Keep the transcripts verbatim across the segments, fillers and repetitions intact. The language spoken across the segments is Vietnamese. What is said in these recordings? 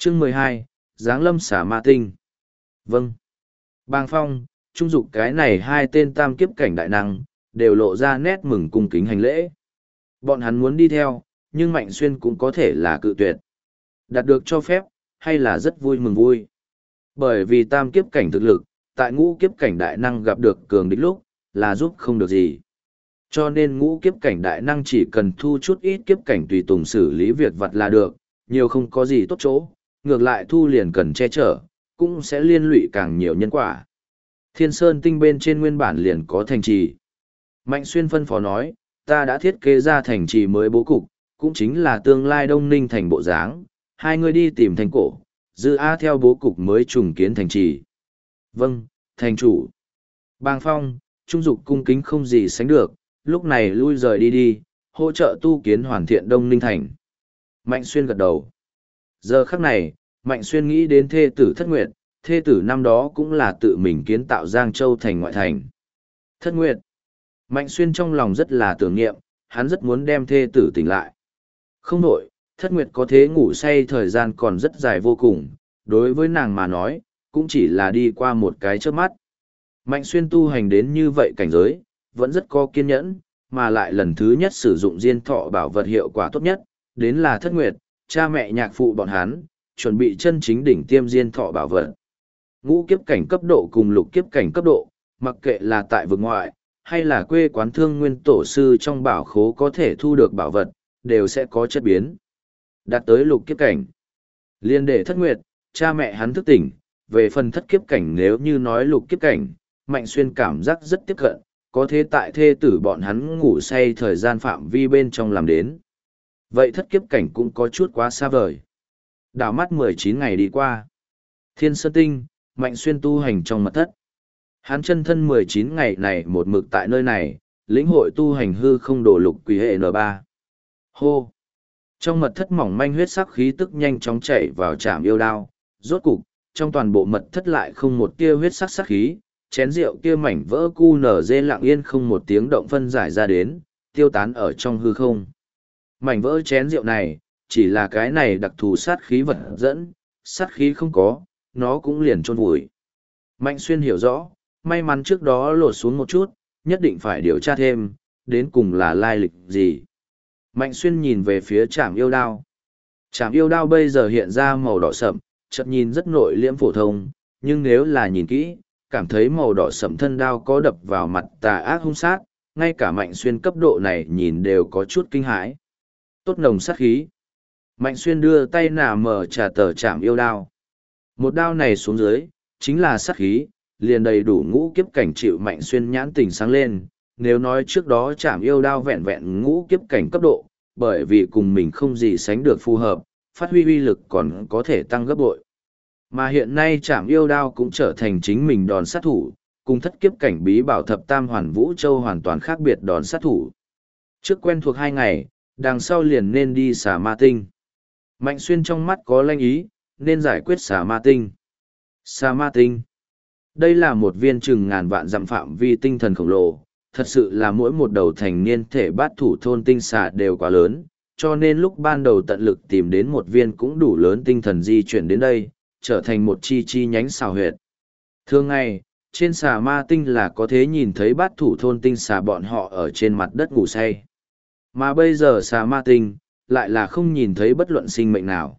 Chương mười hai, Giáng lâm xả ma tinh. Vâng. Bàng Phong, Trung Dục cái này hai tên tam kiếp cảnh đại năng, đều lộ ra nét mừng cung kính hành lễ. Bọn hắn muốn đi theo, nhưng Mạnh Xuyên cũng có thể là cự tuyệt. Đạt được cho phép, hay là rất vui mừng vui. Bởi vì tam kiếp cảnh thực lực, tại ngũ kiếp cảnh đại năng gặp được cường địch lúc, là giúp không được gì. Cho nên ngũ kiếp cảnh đại năng chỉ cần thu chút ít kiếp cảnh tùy tùng xử lý việc vặt là được, nhiều không có gì tốt chỗ, ngược lại thu liền cần che chở, cũng sẽ liên lụy càng nhiều nhân quả. Thiên Sơn Tinh bên trên nguyên bản liền có thành trì. Mạnh Xuyên phân phó nói, ta đã thiết kế ra thành trì mới bố cục, cũng chính là tương lai Đông Ninh thành bộ dáng, hai người đi tìm thành cổ, dư A theo bố cục mới trùng kiến thành trì. Vâng, thành chủ. Bàng Phong, Trung Dục cung kính không gì sánh được, lúc này lui rời đi đi, hỗ trợ tu kiến hoàn thiện Đông Ninh thành. Mạnh Xuyên gật đầu. Giờ khắc này, Mạnh Xuyên nghĩ đến thê tử Thất Nguyệt, thê tử năm đó cũng là tự mình kiến tạo Giang Châu thành ngoại thành. Thất Nguyệt. Mạnh Xuyên trong lòng rất là tưởng niệm, hắn rất muốn đem thê tử tỉnh lại. Không nổi, Thất Nguyệt có thế ngủ say thời gian còn rất dài vô cùng, đối với nàng mà nói, cũng chỉ là đi qua một cái chớp mắt. Mạnh Xuyên tu hành đến như vậy cảnh giới, vẫn rất có kiên nhẫn, mà lại lần thứ nhất sử dụng diên thọ bảo vật hiệu quả tốt nhất, đến là Thất Nguyệt, cha mẹ nhạc phụ bọn hắn, chuẩn bị chân chính đỉnh tiêm diên thọ bảo vật. Ngũ kiếp cảnh cấp độ cùng lục kiếp cảnh cấp độ, mặc kệ là tại vực ngoại, hay là quê quán thương nguyên tổ sư trong bảo khố có thể thu được bảo vật, đều sẽ có chất biến. Đạt tới lục kiếp cảnh. Liên để Thất Nguyệt, cha mẹ hắn thức tỉnh, về phần thất kiếp cảnh nếu như nói lục kiếp cảnh, Mạnh Xuyên cảm giác rất tiếp cận, có thế tại thê tử bọn hắn ngủ say thời gian phạm vi bên trong làm đến. Vậy thất kiếp cảnh cũng có chút quá xa vời. Đảo mắt mười chín ngày đi qua. Thiên Sơn Tinh, Mạnh Xuyên tu hành trong mật thất. Hắn chân thân mười chín ngày này một mực tại nơi này, lĩnh hội tu hành hư không đổ lục quỷ hệ N ba. Hô! Trong mật thất mỏng manh huyết sắc khí tức nhanh chóng chạy vào trạm yêu đao. Rốt cục, trong toàn bộ mật thất lại không một tia huyết sắc sắc khí, chén rượu kia mảnh vỡ cu nở dê lặng yên không một tiếng động phân giải ra đến, tiêu tán ở trong hư không. Mảnh vỡ chén rượu này, chỉ là cái này đặc thù sát khí vật dẫn, sát khí không có, nó cũng liền chôn vùi. Mạnh Xuyên hiểu rõ, may mắn trước đó lột xuống một chút, nhất định phải điều tra thêm, đến cùng là lai lịch gì. Mạnh Xuyên nhìn về phía trạm yêu đao. Trạm yêu đao bây giờ hiện ra màu đỏ sậm, chợt nhìn rất nội liễm phổ thông, nhưng nếu là nhìn kỹ, cảm thấy màu đỏ sậm thân đao có đập vào mặt tà ác hung sát, ngay cả Mạnh Xuyên cấp độ này nhìn đều có chút kinh hãi. Tốt nồng sát khí. Mạnh Xuyên đưa tay nà mở trả tờ trạm yêu đao. Một đao này xuống dưới, chính là sát khí, liền đầy đủ ngũ kiếp cảnh chịu Mạnh Xuyên nhãn tình sáng lên. Nếu nói trước đó trạm yêu đao vẹn vẹn ngũ kiếp cảnh cấp độ, bởi vì cùng mình không gì sánh được phù hợp, phát huy uy lực còn có thể tăng gấp bội. Mà hiện nay trảm yêu đao cũng trở thành chính mình đòn sát thủ, cùng thất kiếp cảnh bí bảo thập tam hoàn vũ châu hoàn toàn khác biệt đòn sát thủ. Trước quen thuộc hai ngày, đằng sau liền nên đi xả ma tinh. Mạnh Xuyên trong mắt có lanh ý, nên giải quyết xả ma tinh. Xả ma tinh. Đây là một viên chừng ngàn vạn dặm phạm vi tinh thần khổng lồ, thật sự là mỗi một đầu thành niên thể bát thủ thôn tinh xả đều quá lớn, cho nên lúc ban đầu tận lực tìm đến một viên cũng đủ lớn tinh thần di chuyển đến đây, trở thành một chi chi nhánh xào huyệt. Thường ngày, trên xà ma tinh là có thể nhìn thấy bát thủ thôn tinh xà bọn họ ở trên mặt đất ngủ say. Mà bây giờ xà ma tinh, lại là không nhìn thấy bất luận sinh mệnh nào.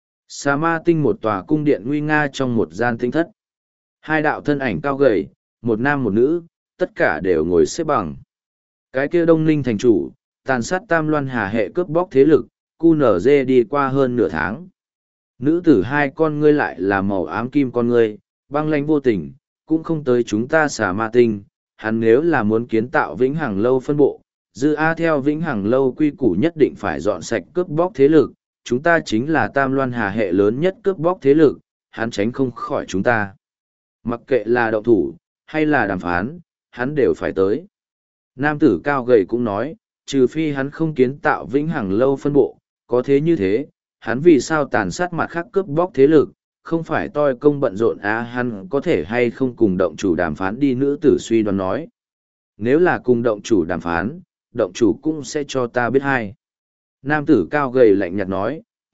Xà ma tinh một tòa cung điện nguy nga trong một gian tinh thất. Hai đạo thân ảnh cao gầy, một nam một nữ, tất cả đều ngồi xếp bằng. Cái kia Đông Ninh thành chủ, tàn sát Tam Loan Hà hệ cướp bóc thế lực, cu nở dê đi qua hơn nửa tháng. Nữ tử hai con ngươi lại là màu ám kim con ngươi, băng lãnh vô tình, cũng không tới chúng ta xả ma tinh. Hắn nếu là muốn kiến tạo vĩnh hằng lâu phân bộ, dư A theo vĩnh hằng lâu quy củ nhất định phải dọn sạch cướp bóc thế lực. Chúng ta chính là Tam Loan Hà hệ lớn nhất cướp bóc thế lực, hắn tránh không khỏi chúng ta. Mặc kệ là động thủ, hay là đàm phán, hắn đều phải tới. Nam tử cao gầy cũng nói, trừ phi hắn không kiến tạo vĩnh hằng lâu phân bộ, có thế như thế, hắn vì sao tàn sát mặt khác cướp bóc thế lực, không phải toi công bận rộn á hắn có thể hay không cùng động chủ đàm phán đi, nữ tử suy đoán nói. Nếu là cùng động chủ đàm phán, động chủ cũng sẽ cho ta biết hay. Nam tử cao gầy lạnh nhạt nói,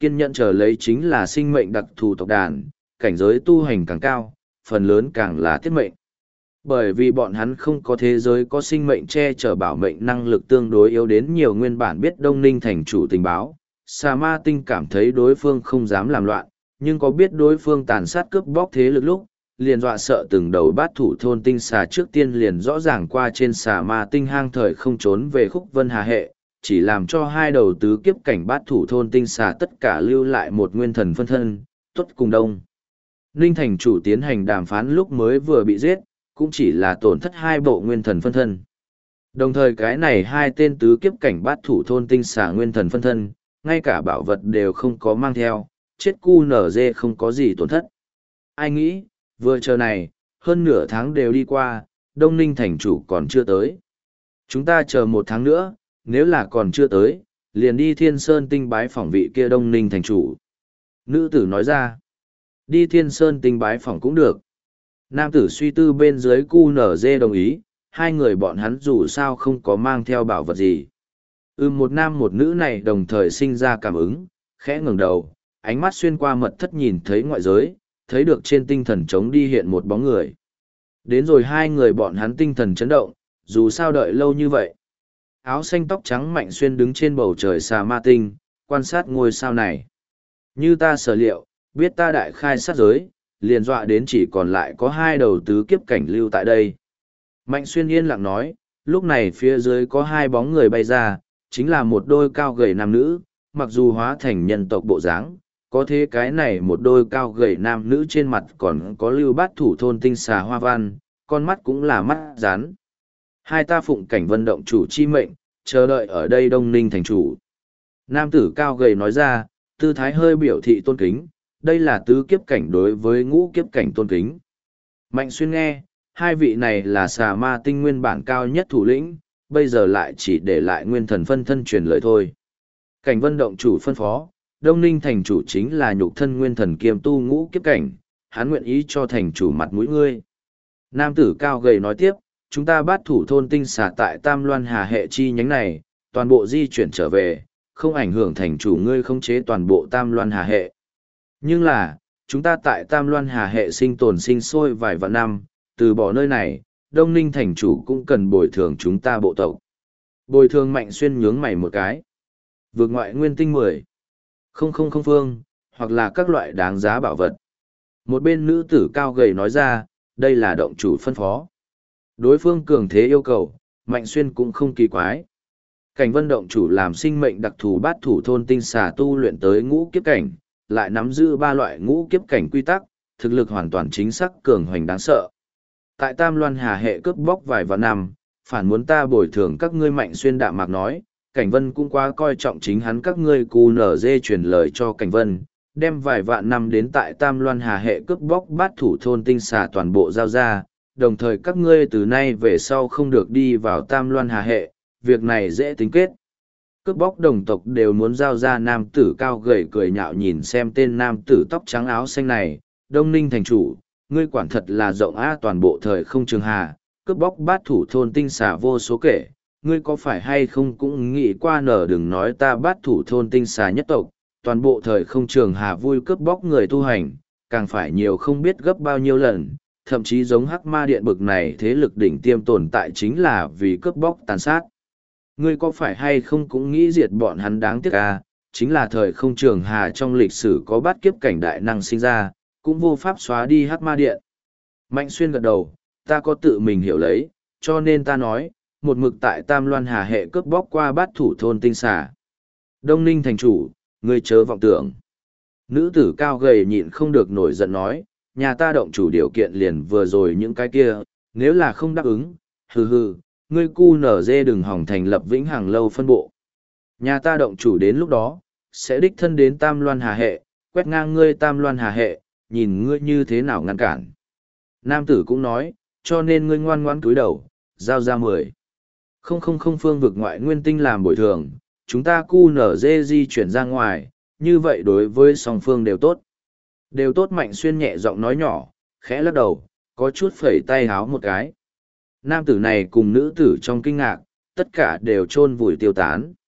kiên nhẫn chờ lấy chính là sinh mệnh đặc thù tộc đàn, cảnh giới tu hành càng cao, phần lớn càng là tiết mệnh. Bởi vì bọn hắn không có thế giới có sinh mệnh che chở bảo mệnh năng lực tương đối yếu đến nhiều nguyên bản biết Đông Ninh thành chủ tình báo, Xà Ma Tinh cảm thấy đối phương không dám làm loạn, nhưng có biết đối phương tàn sát cướp bóc thế lực lúc, liền dọa sợ từng đầu bát thủ thôn tinh xà trước tiên liền rõ ràng qua trên Xà Ma Tinh hang thời không trốn về khúc vân hà hệ, chỉ làm cho hai đầu tứ kiếp cảnh bát thủ thôn tinh xà tất cả lưu lại một nguyên thần phân thân, tuất cùng đông. Ninh thành chủ tiến hành đàm phán lúc mới vừa bị giết, cũng chỉ là tổn thất hai bộ nguyên thần phân thân. Đồng thời cái này hai tên tứ kiếp cảnh bát thủ thôn tinh xà nguyên thần phân thân, ngay cả bảo vật đều không có mang theo, chết cu nở dê không có gì tổn thất. Ai nghĩ, vừa chờ này, hơn nửa tháng đều đi qua, Đông Ninh thành chủ còn chưa tới. Chúng ta chờ một tháng nữa, nếu là còn chưa tới, liền đi Thiên Sơn Tinh bái phỏng vị kia Đông Ninh thành chủ. Nữ tử nói ra, đi Thiên Sơn Tinh bái phỏng cũng được. Nam tử suy tư bên dưới cu nở dê đồng ý, hai người bọn hắn dù sao không có mang theo bảo vật gì. Ừ, một nam một nữ này đồng thời sinh ra cảm ứng, khẽ ngẩng đầu, ánh mắt xuyên qua mật thất nhìn thấy ngoại giới, thấy được trên tinh thần trống đi hiện một bóng người. Đến rồi hai người bọn hắn tinh thần chấn động, dù sao đợi lâu như vậy. Áo xanh tóc trắng Mạnh Xuyên đứng trên bầu trời Xà Ma Tinh, quan sát ngôi sao này. Như ta sở liệu, biết ta đại khai sát giới, liền dọa đến chỉ còn lại có hai đầu tứ kiếp cảnh lưu tại đây. Mạnh Xuyên yên lặng nói, lúc này phía dưới có hai bóng người bay ra, chính là một đôi cao gầy nam nữ, mặc dù hóa thành nhân tộc bộ dáng, có thế cái này một đôi cao gầy nam nữ trên mặt còn có lưu bát thủ thôn tinh xà hoa văn, con mắt cũng là mắt rán. Hai ta phụng cảnh vận động chủ chi mệnh, chờ đợi ở đây Đông Ninh thành chủ. Nam tử cao gầy nói ra, tư thái hơi biểu thị tôn kính, đây là tứ kiếp cảnh đối với ngũ kiếp cảnh tôn kính. Mạnh Xuyên nghe, hai vị này là Xà Ma Tinh nguyên bản cao nhất thủ lĩnh, bây giờ lại chỉ để lại nguyên thần phân thân truyền lời thôi. Cảnh vận động chủ phân phó, Đông Ninh thành chủ chính là nhục thân nguyên thần kiêm tu ngũ kiếp cảnh, hắn nguyện ý cho thành chủ mặt mũi ngươi. Nam tử cao gầy nói tiếp, chúng ta bắt thủ thôn tinh xà tại Tam Loan Hà hệ chi nhánh này, toàn bộ di chuyển trở về, không ảnh hưởng thành chủ ngươi khống chế toàn bộ Tam Loan Hà hệ. Nhưng là, chúng ta tại Tam Loan Hà hệ sinh tồn sinh sôi vài vạn năm, từ bỏ nơi này, Đông Ninh thành chủ cũng cần bồi thường chúng ta bộ tộc. Bồi thường Mạnh Xuyên nhướng mày một cái. Vượt ngoại nguyên tinh mười. Không không không phương, hoặc là các loại đáng giá bảo vật. Một bên nữ tử cao gầy nói ra, đây là động chủ phân phó. Đối phương cường thế yêu cầu, Mạnh Xuyên cũng không kỳ quái. Cảnh vân động chủ làm sinh mệnh đặc thù bát thủ thôn tinh xà tu luyện tới ngũ kiếp cảnh, lại nắm giữ ba loại ngũ kiếp cảnh quy tắc, thực lực hoàn toàn chính xác cường hoành đáng sợ. Tại Tam Loan Hà hệ cướp bóc vài vạn năm, phản muốn ta bồi thường các ngươi. Mạnh Xuyên đạm mạc nói, Cảnh Vân cũng quá coi trọng chính hắn các ngươi cù nở dê truyền lời cho Cảnh Vân, đem vài vạn năm đến tại Tam Loan Hà hệ cướp bóc bát thủ thôn tinh xà toàn bộ giao ra, đồng thời các ngươi từ nay về sau không được đi vào Tam Loan Hà hệ, việc này dễ tính kết. Cướp bóc đồng tộc đều muốn giao ra. Nam tử cao gầy cười nhạo nhìn xem tên nam tử tóc trắng áo xanh này, Đông Ninh thành chủ, ngươi quản thật là rộng á, toàn bộ thời không trường hà, cướp bóc bát thủ thôn tinh xà vô số kể, ngươi có phải hay không cũng nghĩ qua nở đừng nói ta bát thủ thôn tinh xà nhất tộc, toàn bộ thời không trường hà vui cướp bóc người tu hành, càng phải nhiều không biết gấp bao nhiêu lần, thậm chí giống Hắc Ma Điện bực này thế lực đỉnh tiêm tồn tại chính là vì cướp bóc tàn sát. Ngươi có phải hay không cũng nghĩ diệt bọn hắn đáng tiếc à, chính là thời không trường hà trong lịch sử có bát kiếp cảnh đại năng sinh ra, cũng vô pháp xóa đi Hắc Ma Điện. Mạnh Xuyên gật đầu, ta có tự mình hiểu lấy, cho nên ta nói, một mực tại Tam Loan Hà hệ cướp bóc qua bát thủ thôn tinh xà. Đông Ninh thành chủ, ngươi chớ vọng tưởng. Nữ tử cao gầy nhịn không được nổi giận nói, nhà ta động chủ điều kiện liền vừa rồi những cái kia, nếu là không đáp ứng, hừ hừ, ngươi cu nở dê đừng hỏng thành lập vĩnh hằng lâu phân bộ. Nhà ta động chủ đến lúc đó, sẽ đích thân đến Tam Loan Hà hệ, quét ngang ngươi Tam Loan Hà hệ, nhìn ngươi như thế nào ngăn cản. Nam tử cũng nói, cho nên ngươi ngoan ngoãn cúi đầu, giao ra mười. Không không không phương vực ngoại nguyên tinh làm bồi thường, chúng ta cu nở dê di chuyển ra ngoài, như vậy đối với song phương đều tốt. Đều tốt. Mạnh Xuyên nhẹ giọng nói nhỏ, khẽ lắc đầu, có chút phẩy tay háo một cái. Nam tử này cùng nữ tử trong kinh ngạc, tất cả đều chôn vùi tiêu tán.